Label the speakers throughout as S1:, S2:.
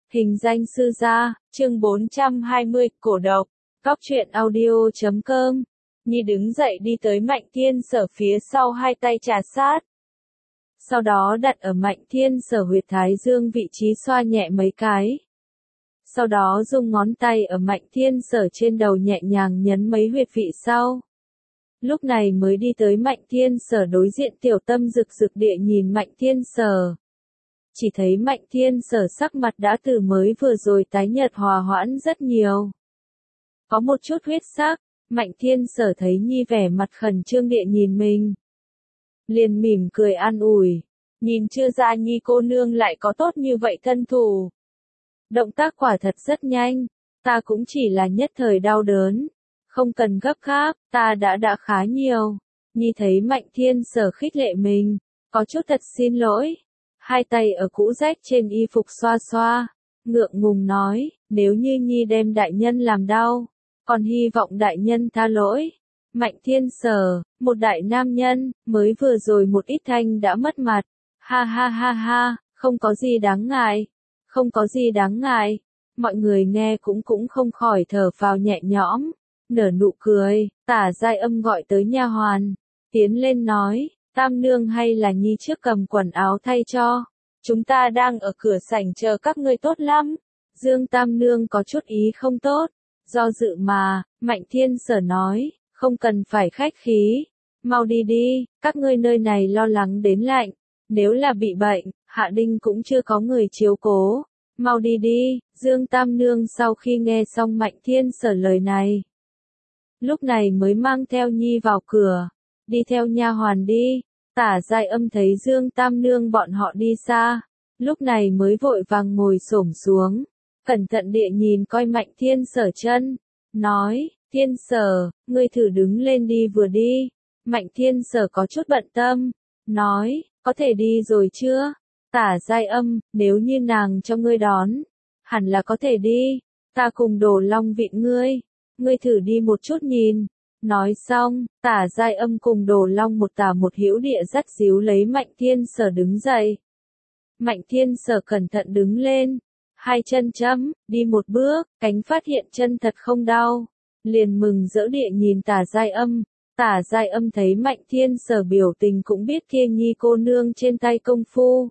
S1: Hình danh sư gia, chương 420, cổ độc. Góc truyện audio.com. Nhi đứng dậy đi tới Mạnh Thiên Sở phía sau, hai tay trà sát. Sau đó đặt ở Mạnh Thiên Sở huyệt thái dương vị trí xoa nhẹ mấy cái. Sau đó dùng ngón tay ở Mạnh Thiên Sở trên đầu nhẹ nhàng nhấn mấy huyệt vị sau. Lúc này mới đi tới Mạnh Thiên Sở đối diện Tiểu Tâm rực rực địa nhìn Mạnh Thiên Sở. Chỉ thấy Mạnh Thiên Sở sắc mặt đã từ mới vừa rồi tái nhợt hòa hoãn rất nhiều. Có một chút huyết sắc, Mạnh Thiên Sở thấy Nhi vẻ mặt khẩn trương địa nhìn mình. Liền mỉm cười an ủi, nhìn chưa ra Nhi cô nương lại có tốt như vậy thân thủ. Động tác quả thật rất nhanh, ta cũng chỉ là nhất thời đau đớn, không cần gấp gáp, ta đã khá nhiều. Nhi thấy Mạnh Thiên Sở khích lệ mình, có chút thật xin lỗi. Hai tay ở cũ rách trên y phục xoa xoa, ngượng ngùng nói, nếu như Nhi đem đại nhân làm đau, còn hy vọng đại nhân tha lỗi. Mạnh Thiên Sở, một đại nam nhân, mới vừa rồi một ít thanh đã mất mặt. Ha ha ha ha, không có gì đáng ngại, không có gì đáng ngại. Mọi người nghe cũng không khỏi thở phào nhẹ nhõm, nở nụ cười. Tả Giai Âm gọi tới nha hoàn, tiến lên nói, Tam nương hay là Nhi trước cầm quần áo thay cho. Chúng ta đang ở cửa sảnh chờ các ngươi tốt lắm. Dương Tam nương có chút ý không tốt. Do dự mà, Mạnh Thiên Sở nói, không cần phải khách khí. Mau đi đi, các ngươi nơi này lo lắng đến lạnh. Nếu là bị bệnh, Hạ Đinh cũng chưa có người chiếu cố. Mau đi đi, Dương Tam nương sau khi nghe xong Mạnh Thiên Sở lời này. Lúc này mới mang theo Nhi vào cửa. Đi theo nha hoàn đi. Tả Giai Âm thấy Dương Tam nương bọn họ đi xa, lúc này mới vội vàng ngồi xổm xuống, cẩn thận địa nhìn coi Mạnh Thiên Sở chân, nói, Thiên Sở, ngươi thử đứng lên đi vừa đi. Mạnh Thiên Sở có chút bận tâm, nói, có thể đi rồi chưa? Tả Giai Âm, nếu như nàng cho ngươi đón, hẳn là có thể đi, ta cùng Đồ Long viện ngươi thử đi một chút nhìn. Nói xong, Tả Giai Âm cùng Đồ Long một tả một hữu địa dắt díu lấy Mạnh Thiên Sở đứng dậy. Mạnh Thiên Sở cẩn thận đứng lên, hai chân chấm, đi một bước, cánh phát hiện chân thật không đau, liền mừng rỡ địa nhìn Tả Giai Âm. Tả Giai Âm thấy Mạnh Thiên Sở biểu tình cũng biết Thiên Nhi cô nương trên tay công phu.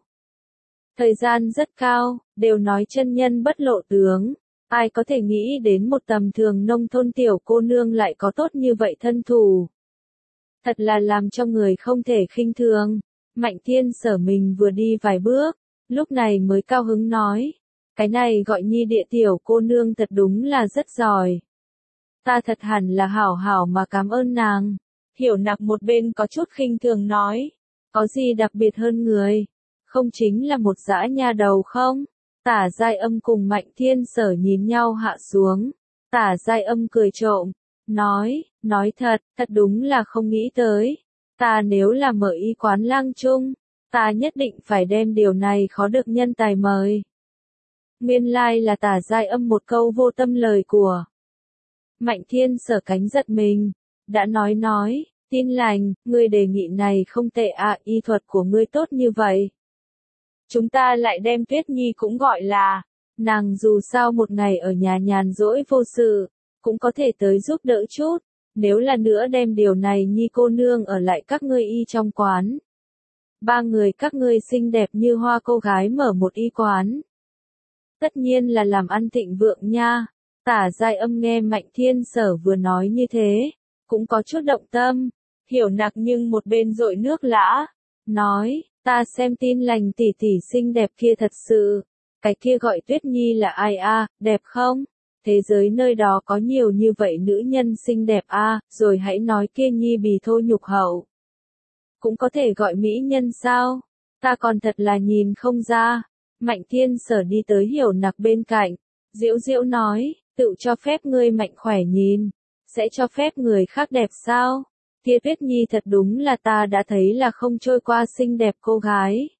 S1: Thời gian rất cao, đều nói chân nhân bất lộ tướng. Ai có thể nghĩ đến một tầm thường nông thôn tiểu cô nương lại có tốt như vậy thân thủ. Thật là làm cho người không thể khinh thường. Mạnh Thiên Sở mình vừa đi vài bước, lúc này mới cao hứng nói. Cái này gọi Nhi địa tiểu cô nương thật đúng là rất giỏi. Ta thật hẳn là hảo hảo mà cảm ơn nàng. Hiểu Nặc một bên có chút khinh thường nói. Có gì đặc biệt hơn người? Không chính là một dã nha đầu không? Tả Giai Âm cùng Mạnh Thiên Sở nhìn nhau hạ xuống. Tả Giai Âm cười trộm, nói thật đúng là không nghĩ tới. Ta nếu là mở y quán lang trung, ta nhất định phải đem điều này khó được nhân tài mời. Nguyên lai là Tả Giai Âm một câu vô tâm lời của. Mạnh Thiên Sở cánh giật mình, đã nói, tin lành, ngươi đề nghị này không tệ y thuật của ngươi tốt như vậy. Chúng ta lại đem Tuyết Nhi cũng gọi là, nàng dù sao một ngày ở nhà nhàn rỗi vô sự, cũng có thể tới giúp đỡ chút, nếu là nữa đem điều này Nhi cô nương ở lại các ngươi y trong quán. Ba người các ngươi xinh đẹp như hoa cô gái mở một y quán. Tất nhiên là làm ăn thịnh vượng nha. Tả Giai Âm nghe Mạnh Thiên Sở vừa nói như thế, cũng có chút động tâm, Hiểu Nặc nhưng một bên dội nước lã, nói. Ta xem tin lành tỷ tỷ xinh đẹp kia thật sự. Cái kia gọi Tuyết Nhi là ai đẹp không? Thế giới nơi đó có nhiều như vậy nữ nhân xinh đẹp rồi hãy nói kia Nhi bì thô nhục hậu. Cũng có thể gọi mỹ nhân sao? Ta còn thật là nhìn không ra. Mạnh Thiên Sở đi tới Hiểu Nặc bên cạnh, giễu giễu nói, tự cho phép ngươi mạnh khỏe nhìn, sẽ cho phép người khác đẹp sao? Kia Tuyết Nhi thật đúng là ta đã thấy là không trôi qua xinh đẹp cô gái.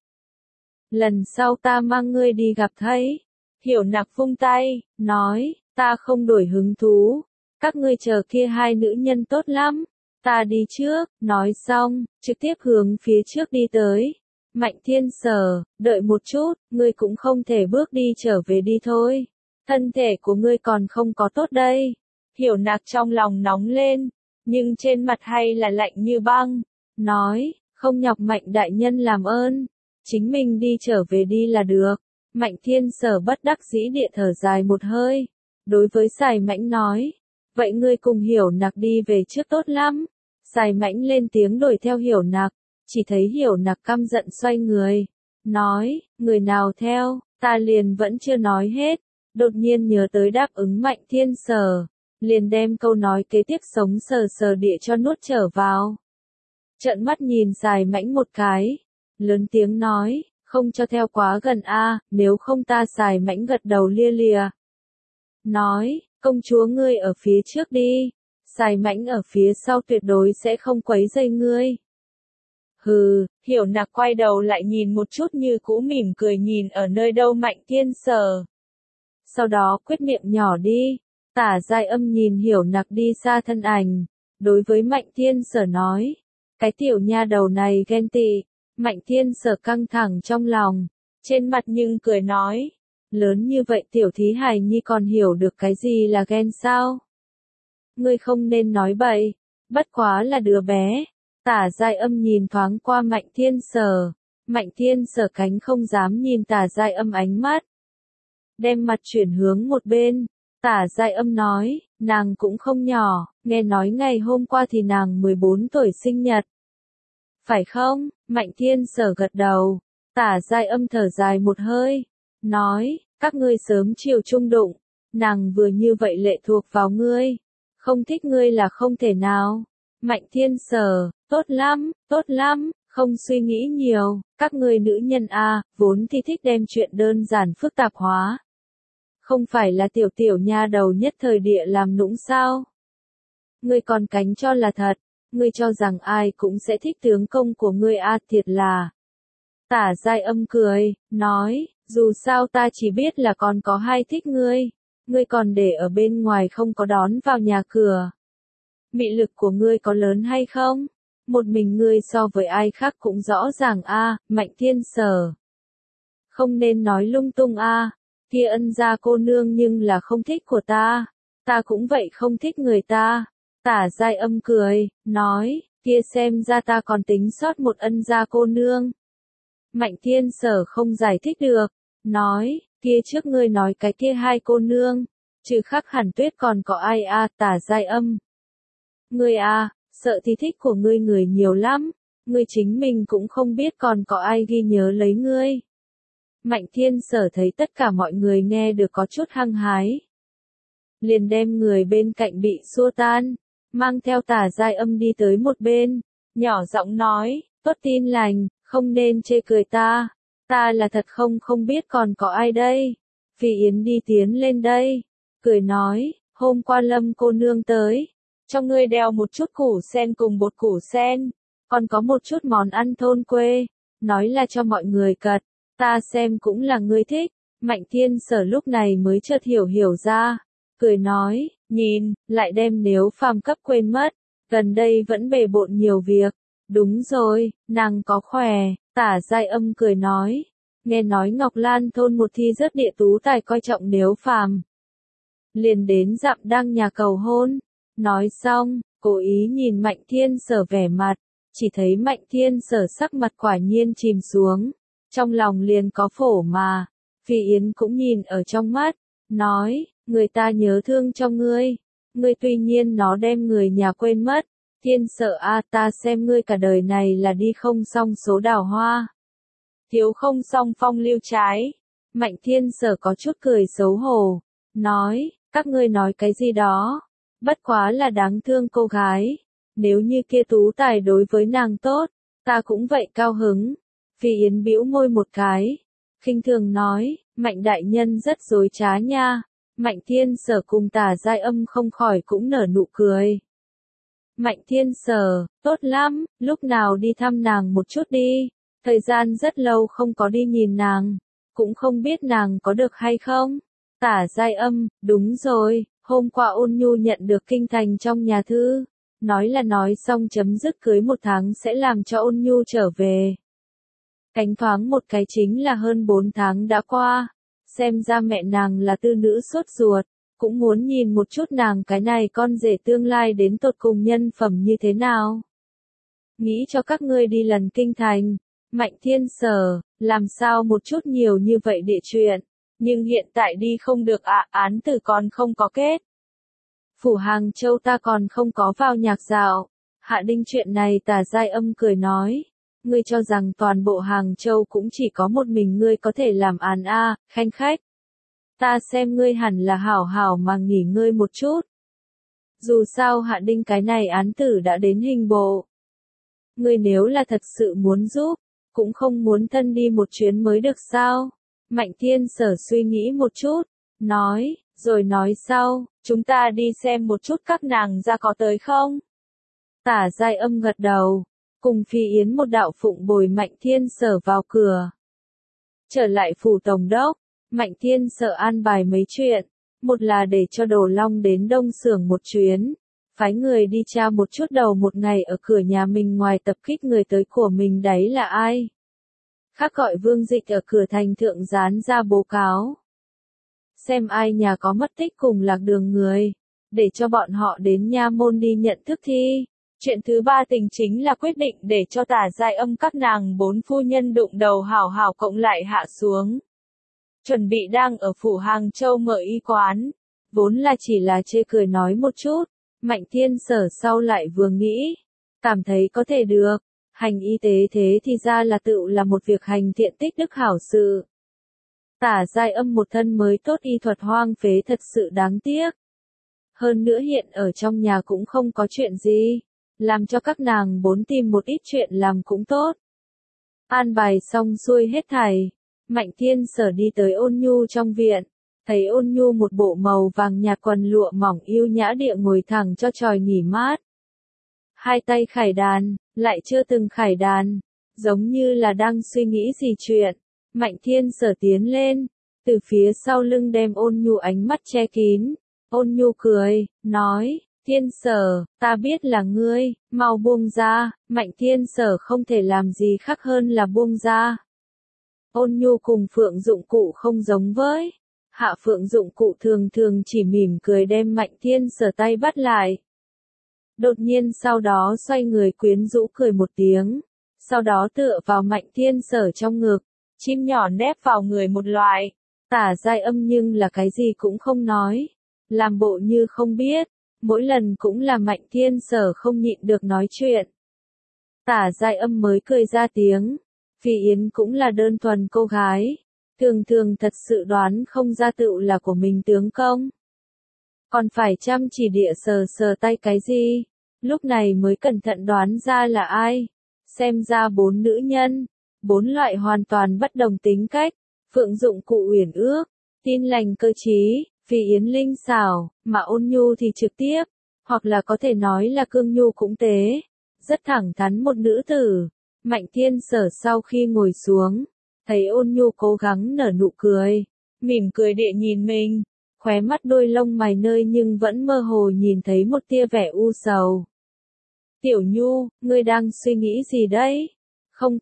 S1: Lần sau ta mang ngươi đi gặp thấy. Hiểu Nặc vung tay, nói, ta không đổi hứng thú. Các ngươi chờ kia hai nữ nhân tốt lắm. Ta đi trước, nói xong, trực tiếp hướng phía trước đi tới. Mạnh Thiên Sở, đợi một chút, ngươi cũng không thể bước đi trở về đi thôi. Thân thể của ngươi còn không có tốt đây. Hiểu Nặc trong lòng nóng lên, nhưng trên mặt hay là lạnh như băng. Nói, không nhọc Mạnh đại nhân làm ơn. Chính mình đi trở về đi là được. Mạnh Thiên Sở bất đắc dĩ địa thở dài một hơi. Đối với Sài Mãnh nói, vậy ngươi cùng Hiểu Nặc đi về trước tốt lắm. Sài Mãnh lên tiếng đuổi theo Hiểu Nặc, chỉ thấy Hiểu Nặc căm giận xoay người. Nói, người nào theo, ta liền vẫn chưa nói hết. Đột nhiên nhớ tới đáp ứng Mạnh Thiên Sở, liền đem câu nói kế tiếp sống sờ sờ địa cho nuốt trở vào. Trợn mắt nhìn Sài Mãnh một cái, lớn tiếng nói, không cho theo quá gần a, nếu không ta. Sài Mãnh gật đầu lia lịa. Nói, công chúa ngươi ở phía trước đi, Sài Mãnh ở phía sau tuyệt đối sẽ không quấy rầy ngươi. Hừ, Hiểu Nặc quay đầu lại nhìn một chút như cũ mỉm cười nhìn ở nơi đâu Mạnh Thiên Sở. Sau đó quyết miệng nhỏ đi, Tả Giai Âm nhìn Hiểu Nặc đi xa thân ảnh, đối với Mạnh Thiên Sở nói, cái tiểu nha đầu này ghen tị. Mạnh Thiên Sở căng thẳng trong lòng, trên mặt nhưng cười nói, lớn như vậy tiểu thí hài nhi còn hiểu được cái gì là ghen sao? Ngươi không nên nói bậy, bất quá là đứa bé. Tả Giai Âm nhìn thoáng qua Mạnh Thiên Sở, Mạnh Thiên Sở cánh không dám nhìn Tả Giai Âm ánh mắt. Đem mặt chuyển hướng một bên, Tả Giai Âm nói, nàng cũng không nhỏ, nghe nói ngày hôm qua thì nàng 14 tuổi sinh nhật. Phải không? Mạnh Thiên Sở gật đầu. Tả Giai Âm thở dài một hơi, nói, các ngươi sớm chiều chung đụng, nàng vừa như vậy lệ thuộc vào ngươi, không thích ngươi là không thể nào. Mạnh Thiên Sở, tốt lắm, không suy nghĩ nhiều, các ngươi nữ nhân a, vốn thì thích đem chuyện đơn giản phức tạp hóa. Không phải là tiểu tiểu nha đầu nhất thời địa làm nũng sao? Ngươi còn cánh cho là thật. Ngươi cho rằng ai cũng sẽ thích tướng công của ngươi a, thiệt là. Tả Giai Âm cười, nói, dù sao ta chỉ biết là còn có hai thích ngươi còn để ở bên ngoài không có đón vào nhà cửa. Mị lực của ngươi có lớn hay không? Một mình ngươi so với ai khác cũng rõ ràng a, Mạnh Thiên Sở. Không nên nói lung tung a, kia Ân gia cô nương nhưng là không thích của ta cũng vậy không thích người ta. Tả Giai Âm cười, nói, kia xem ra ta còn tính sót một Ân gia cô nương. Mạnh Thiên Sở không giải thích được, nói, kia trước ngươi nói cái kia hai cô nương, trừ Khắc Hàn Tuyết còn có ai a? Tả Giai Âm. Ngươi a, sợ thì thích của ngươi người nhiều lắm, ngươi chính mình cũng không biết còn có ai ghi nhớ lấy ngươi. Mạnh Thiên Sở thấy tất cả mọi người nghe được có chút hăng hái, liền đem người bên cạnh bị xua tan, mang theo Tả Giai Âm đi tới một bên, nhỏ giọng nói, tốt tin lành, không nên chê cười ta là thật không biết còn có ai đây. Phi Yến đi tiến lên đây, cười nói, hôm qua Lâm cô nương tới, cho ngươi đeo một chút củ sen cùng bột củ sen, còn có một chút món ăn thôn quê, nói là cho mọi người cật, ta xem cũng là ngươi thích. Mạnh Thiên Sở lúc này mới chợt hiểu ra, cười nói, nhìn, lại đem Nếu Phàm cấp quên mất, gần đây vẫn bề bộn nhiều việc. Đúng rồi, nàng có khỏe. Tả Giai Âm cười nói, nghe nói Ngọc Lan thôn một thi rất địa tú tài coi trọng Nếu Phàm, liền đến dặm đăng nhà cầu hôn. Nói xong, cố ý nhìn Mạnh Thiên Sở vẻ mặt, chỉ thấy Mạnh Thiên Sở sắc mặt quả nhiên chìm xuống, trong lòng liền có phổ mà. Phi Yến cũng nhìn ở trong mắt, nói, người ta nhớ thương cho ngươi tuy nhiên nó đem người nhà quên mất. Thiên Sở a, ta xem ngươi cả đời này là đi không xong số đào hoa, thiếu không xong phong lưu trái. Mạnh Thiên Sở có chút cười xấu hổ, nói, các ngươi nói cái gì đó, bất quá là đáng thương cô gái, nếu như kia tú tài đối với nàng tốt, ta cũng vậy cao hứng. Phi Yến bĩu môi một cái, khinh thường nói, Mạnh đại nhân rất dối trá nha. Mạnh Thiên Sở cùng Tả Giai Âm không khỏi cũng nở nụ cười. Mạnh Thiên Sở, tốt lắm, lúc nào đi thăm nàng một chút đi, thời gian rất lâu không có đi nhìn nàng, cũng không biết nàng có được hay không. Tả Giai Âm, đúng rồi, hôm qua Ôn Nhu nhận được kinh thành trong nhà thư, nói là nói xong chấm dứt cưới 1 tháng sẽ làm cho Ôn Nhu trở về. Cánh thoáng một cái chính là hơn 4 tháng đã qua. Xem ra mẹ nàng là tư nữ sốt ruột, cũng muốn nhìn một chút nàng cái này con rể tương lai đến tột cùng nhân phẩm như thế nào. Nghĩ cho các ngươi đi lần kinh thành. Mạnh Thiên Sở, làm sao một chút nhiều như vậy địa chuyện, nhưng hiện tại đi không được án tử còn không có kết. Phủ Hàng Châu ta còn không có vào nhạc dạo. Hạ Đinh chuyện này Tả Giai Âm cười nói. Ngươi cho rằng toàn bộ Hàng Châu cũng chỉ có một mình ngươi có thể làm án khanh khách. Ta xem ngươi hẳn là hảo hảo mà nghỉ ngơi một chút. Dù sao Hạ Đinh cái này án tử đã đến hình bộ. Ngươi nếu là thật sự muốn giúp, cũng không muốn thân đi một chuyến mới được sao? Mạnh Thiên Sở suy nghĩ một chút, nói, rồi nói sau, chúng ta đi xem một chút các nàng ra có tới không? Tả Giai Âm gật đầu, cùng Phi Yến một đạo phụng bồi Mạnh Thiên Sở vào cửa. Trở lại phủ tổng đốc, Mạnh Thiên Sở an bài mấy chuyện, một là để cho Đồ Long đến Đông Xưởng một chuyến, phái người đi tra một chút đầu một ngày ở cửa nhà mình ngoài tập kích người tới của mình đấy là ai. Khác gọi Vương Dịch ở cửa thành thượng dán ra báo cáo. Xem ai nhà có mất tích cùng lạc đường người, để cho bọn họ đến nha môn đi nhận thức thi. Chuyện thứ ba tình chính là quyết định để cho Tả Giai Âm các nàng 4 phu nhân đụng đầu hảo hảo cộng lại hạ xuống. Chuẩn bị đang ở phủ Hàng Châu mở y quán, vốn là chỉ là chê cười nói một chút, Mạnh Thiên Sở sau lại vừa nghĩ, cảm thấy có thể được, hành y tế thế thì ra là tự là một việc hành thiện tích đức hảo sự. Tả Giai Âm một thân mới tốt y thuật hoang phế thật sự đáng tiếc. Hơn nữa hiện ở trong nhà cũng không có chuyện gì, làm cho các nàng 4 tìm một ít chuyện làm cũng tốt. An bài xong xuôi hết thảy, Mạnh Thiên Sở đi tới Ôn Nhu trong viện, thấy Ôn Nhu một bộ màu vàng nhạt quần lụa mỏng yêu nhã địa ngồi thẳng cho tròi nghỉ mát. Hai tay khải đàn, lại chưa từng khải đàn, giống như là đang suy nghĩ gì chuyện. Mạnh Thiên Sở tiến lên, từ phía sau lưng đem Ôn Nhu ánh mắt che kín. Ôn Nhu cười, nói, Thiên Sở, ta biết là ngươi, mau buông ra. Mạnh Thiên Sở không thể làm gì khác hơn là buông ra. Ôn Nhu cùng Phượng Dụng Cụ không giống với. Hạ Phượng Dụng Cụ thường thường chỉ mỉm cười đem Mạnh Thiên Sở tay bắt lại. Đột nhiên sau đó xoay người quyến rũ cười một tiếng, sau đó tựa vào Mạnh Thiên Sở trong ngực, chim nhỏ nép vào người một loại. Tả Giai Âm nhưng là cái gì cũng không nói, làm bộ như không biết, mỗi lần cũng là Mạnh Thiên Sở không nhịn được nói chuyện. Tả Giai Âm mới cười ra tiếng, Phi Yến cũng là đơn thuần cô gái, thường thường thật sự đoán không ra tựu là của mình tướng công. Còn phải chăm chỉ địa sờ sờ tay cái gì, lúc này mới cẩn thận đoán ra là ai. Xem ra 4 nữ nhân, 4 loại hoàn toàn bất đồng tính cách. Phượng Dụng Cụ uyển ước, tin lành cơ trí, Phi Yến linh xảo, mà Ôn Nhu thì trực tiếp, hoặc là có thể nói là cương nhu cũng tế, rất thẳng thắn một nữ tử. Mạnh Thiên Sở sau khi ngồi xuống, thấy Ôn Nhu cố gắng nở nụ cười, mỉm cười địa nhìn mình, khóe mắt đôi lông mày nơi nhưng vẫn mơ hồ nhìn thấy một tia vẻ u sầu. Tiểu Nhu, ngươi đang suy nghĩ gì đấy? Không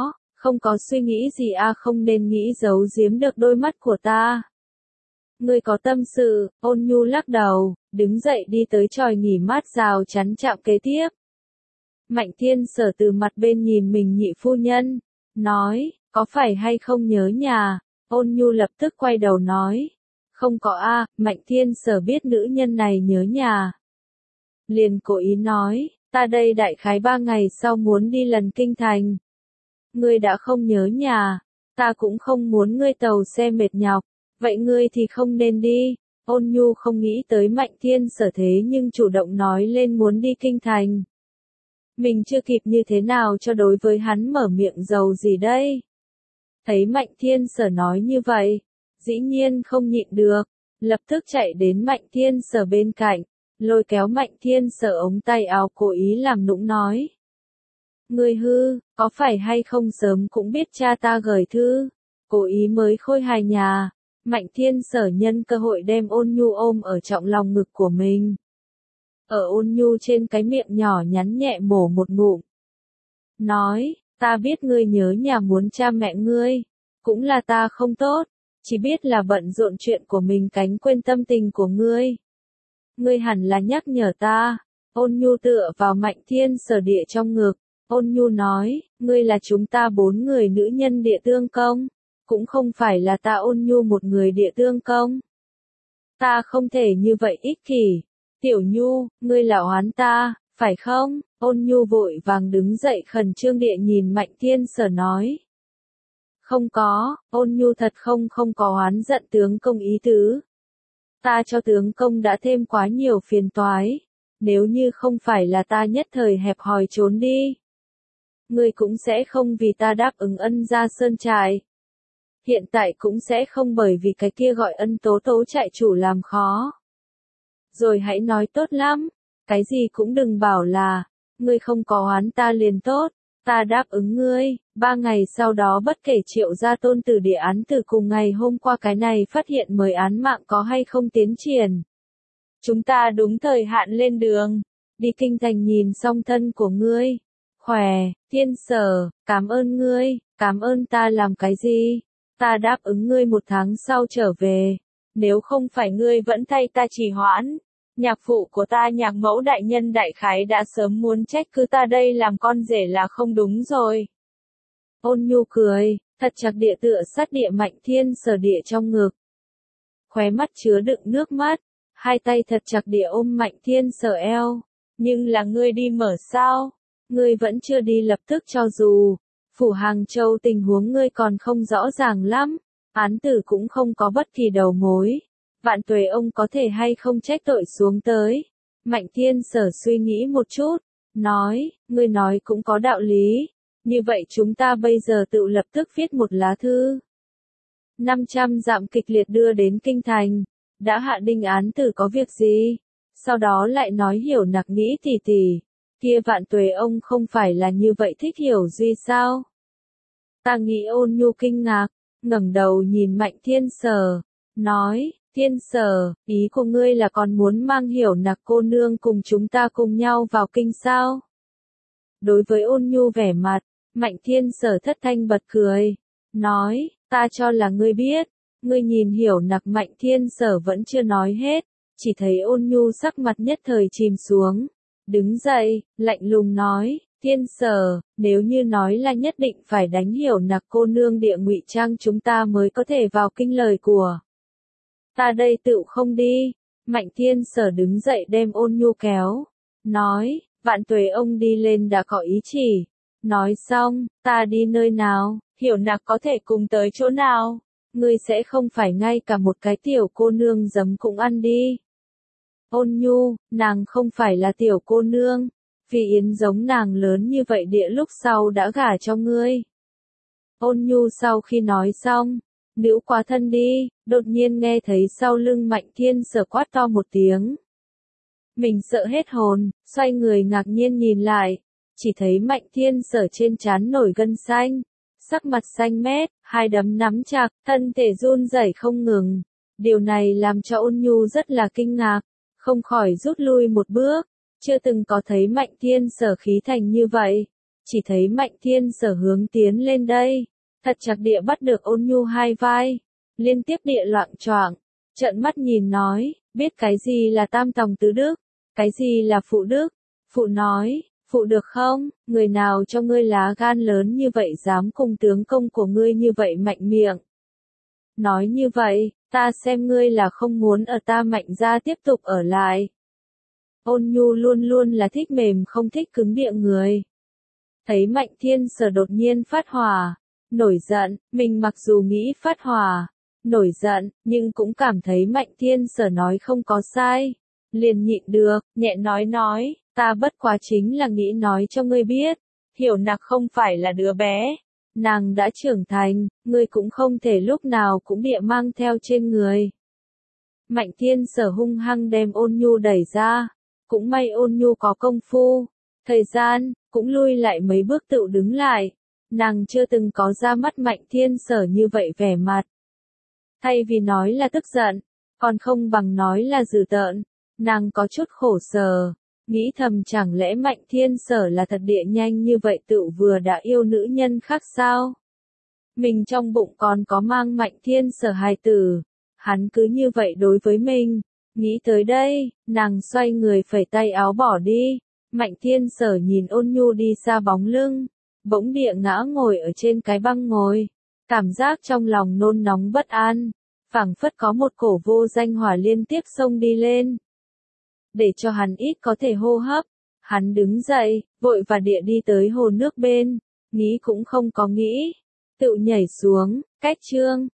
S1: có suy nghĩ gì không nên nghĩ giấu giếm được đôi mắt của ta. Ngươi có tâm sự, Ôn Nhu lắc đầu, đứng dậy đi tới chòi nghỉ mát rào chắn chạm kế tiếp. Mạnh Thiên Sở từ mặt bên nhìn mình nhị phu nhân, nói, có phải hay không nhớ nhà? Ôn Nhu lập tức quay đầu nói, không có Mạnh Thiên Sở biết nữ nhân này nhớ nhà. Liền cố ý nói, ta đây đại khái 3 ngày sau muốn đi lần kinh thành. Ngươi đã không nhớ nhà, ta cũng không muốn ngươi tàu xe mệt nhọc, vậy ngươi thì không nên đi. Ôn Nhu không nghĩ tới Mạnh Thiên Sở thế nhưng chủ động nói lên muốn đi kinh thành. Mình chưa kịp như thế nào cho đối với hắn mở miệng giàu gì đây. Thấy Mạnh Thiên Sở nói như vậy, dĩ nhiên không nhịn được, lập tức chạy đến Mạnh Thiên Sở bên cạnh, lôi kéo Mạnh Thiên Sở ống tay áo cố ý làm nũng nói. Ngươi hư, có phải hay không sớm cũng biết cha ta gửi thư, cố ý mới khôi hài nhà. Mạnh Thiên Sở nhân cơ hội đem Ôn Nhu ôm ở trong lòng ngực của mình. Ở Ôn Nhu trên cái miệng nhỏ nhắn nhẹ mổ một ngụm. Nói, Ta biết ngươi nhớ nhà muốn cha mẹ ngươi, cũng là ta không tốt, chỉ biết là bận rộn chuyện của mình cánh quên tâm tình của ngươi. Ngươi hẳn là nhắc nhở ta. Ôn Nhu tựa vào Mạnh Thiên Sở Địa trong ngực, Ôn Nhu nói, ngươi là chúng ta 4 người nữ nhân địa tương công, cũng không phải là ta Ôn Nhu một người địa tương công. Ta không thể như vậy ích kỷ. Tiểu Nhu, ngươi là oán ta, phải không? Ôn Nhu vội vàng đứng dậy khẩn trương địa nhìn Mạnh Thiên Sở nói. Không có, Ôn Nhu thật không có oán giận tướng công ý tứ. Ta cho tướng công đã thêm quá nhiều phiền toái. Nếu như không phải là ta nhất thời hẹp hòi trốn đi, ngươi cũng sẽ không vì ta đáp ứng ân ra sơn trại. Hiện tại cũng sẽ không bởi vì cái kia gọi ân tố tố trại chủ làm khó. Rồi hãy nói tốt lắm, cái gì cũng đừng bảo là, ngươi không có oán ta liền tốt, ta đáp ứng ngươi. 3 ngày sau đó bất kể Triệu gia tôn tử địa án từ cùng ngày hôm qua cái này phát hiện mời án mạng có hay không tiến triển. Chúng ta đúng thời hạn lên đường, đi kinh thành nhìn song thân của ngươi. Khỏe, Thiên Sở, cảm ơn ngươi, cảm ơn ta làm cái gì? Ta đáp ứng ngươi 1 tháng sau trở về, nếu không phải ngươi vẫn thay ta trì hoãn. Nhạc phụ của ta Nhạc mẫu đại nhân đại khái đã sớm muốn trách cứ ta đây làm con rể là không đúng rồi. Ôn Nhu cười, thật chặt địa tựa sát địa Mạnh Thiên Sở Địa trong ngực. Khóe mắt chứa đựng nước mắt, hai tay thật chặt địa ôm Mạnh Thiên Sở eo. Nhưng là ngươi đi mở sao? Ngươi vẫn chưa đi lập tức cho dù. Phủ Hàng Châu tình huống ngươi còn không rõ ràng lắm. Án tử cũng không có bất kỳ đầu mối. Vạn Tuế ông có thể hay không trách tội xuống tới. Mạnh Thiên Sở suy nghĩ một chút, nói, ngươi nói cũng có đạo lý. Như vậy chúng ta bây giờ tự lập tức viết một lá thư. 500 dặm kịch liệt đưa đến kinh thành. Đã hạ đinh án tử có việc gì? Sau đó lại nói Hiểu Nặc nghĩ tỉ tỉ. Kia Vạn Tuế ông không phải là như vậy thích Hiểu Duy sao? Ta nghĩ Ôn Nhu kinh ngạc, ngẩng đầu nhìn Mạnh Thiên Sở, nói, Thiên Sở, ý của ngươi là còn muốn mang Hiểu Nặc cô nương cùng chúng ta cùng nhau vào kinh sao? Đối với Ôn Nhu vẻ mặt, Mạnh Thiên Sở thất thanh bật cười, nói, ta cho là ngươi biết. Ngươi nhìn Hiểu Nặc. Mạnh Thiên Sở vẫn chưa nói hết, chỉ thấy Ôn Nhu sắc mặt nhất thời chìm xuống, đứng dậy, lạnh lùng nói, Thiên Sở, nếu như nói là nhất định phải đánh Hiểu Nặc cô nương địa ngụy trang chúng ta mới có thể vào kinh lời của ta đây tự không đi. Mạnh Thiên Sở đứng dậy đem Ôn Nhu kéo, nói, Vạn Tuế ông đi lên đã có ý chỉ. Nói xong, ta đi nơi nào, Hiểu Nặc có thể cùng tới chỗ nào? Ngươi sẽ không phải ngay cả một cái tiểu cô nương giấm cũng ăn đi. Ôn Nhu, nàng không phải là tiểu cô nương. Vì Yến giống nàng lớn như vậy địa lúc sau đã gả cho ngươi. Ôn Nhu sau khi nói xong, nữ quá thân đi, đột nhiên nghe thấy sau lưng Mạnh Thiên Sở quát to một tiếng. Mình sợ hết hồn, xoay người ngạc nhiên nhìn lại, chỉ thấy Mạnh Thiên Sở trên trán nổi gân xanh. Sắc mặt xanh mét, hai đấm nắm chặt, thân thể run rẩy không ngừng. Điều này làm cho Ôn Nhu rất là kinh ngạc, không khỏi rút lui một bước. Chưa từng có thấy Mạnh Thiên Sở khí thành như vậy. Chỉ thấy Mạnh Thiên Sở hướng tiến lên đây, thật chặt địa bắt được Ôn Nhu hai vai, liên tiếp địa loạng choạng, trợn mắt nhìn nói, biết cái gì là tam tòng tứ đức, cái gì là phụ đức. Phụ nói, phụ được không, người nào cho ngươi lá gan lớn như vậy dám cùng tướng công của ngươi như vậy mạnh miệng. Nói như vậy, ta xem ngươi là không muốn ở ta Mạnh gia tiếp tục ở lại. Ôn Nhu luôn luôn là thích mềm không thích cứng địa người. Thấy Mạnh Thiên Sở đột nhiên phát hỏa, nổi giận, mình mặc dù nghĩ phát hỏa, nổi giận, nhưng cũng cảm thấy Mạnh Thiên Sở nói không có sai. Liền nhịn được, nhẹ nói, ta bất quá chính là nghĩ nói cho ngươi biết, Hiểu Nặc không phải là đứa bé. Nàng đã trưởng thành, ngươi cũng không thể lúc nào cũng địa mang theo trên người. Mạnh Thiên Sở hung hăng đem Ôn Nhu đẩy ra, cũng may Ôn Nhu có công phu, thời gian, cũng lui lại mấy bước tự đứng lại. Nàng chưa từng có ra mắt Mạnh Thiên Sở như vậy vẻ mặt. Thay vì nói là tức giận, còn không bằng nói là dữ tợn, nàng có chút khổ sở. Nghĩ thầm chẳng lẽ Mạnh Thiên Sở là thật địa nhanh như vậy tự vừa đã yêu nữ nhân khác sao? Mình trong bụng còn có mang Mạnh Thiên Sở hài tử, hắn cứ như vậy đối với mình. Nghĩ tới đây, nàng xoay người phẩy tay áo bỏ đi. Mạnh Thiên Sở nhìn Ôn Nhu đi xa bóng lưng, bỗng địa ngã ngồi ở trên cái băng ngồi. Cảm giác trong lòng nôn nóng bất an, phảng phất có một cổ vô danh hỏa liên tiếp xông đi lên. Để cho hắn ít có thể hô hấp, hắn đứng dậy, vội và địa đi tới hồ nước bên, nghĩ cũng không có nghĩ, tự nhảy xuống, cách chương.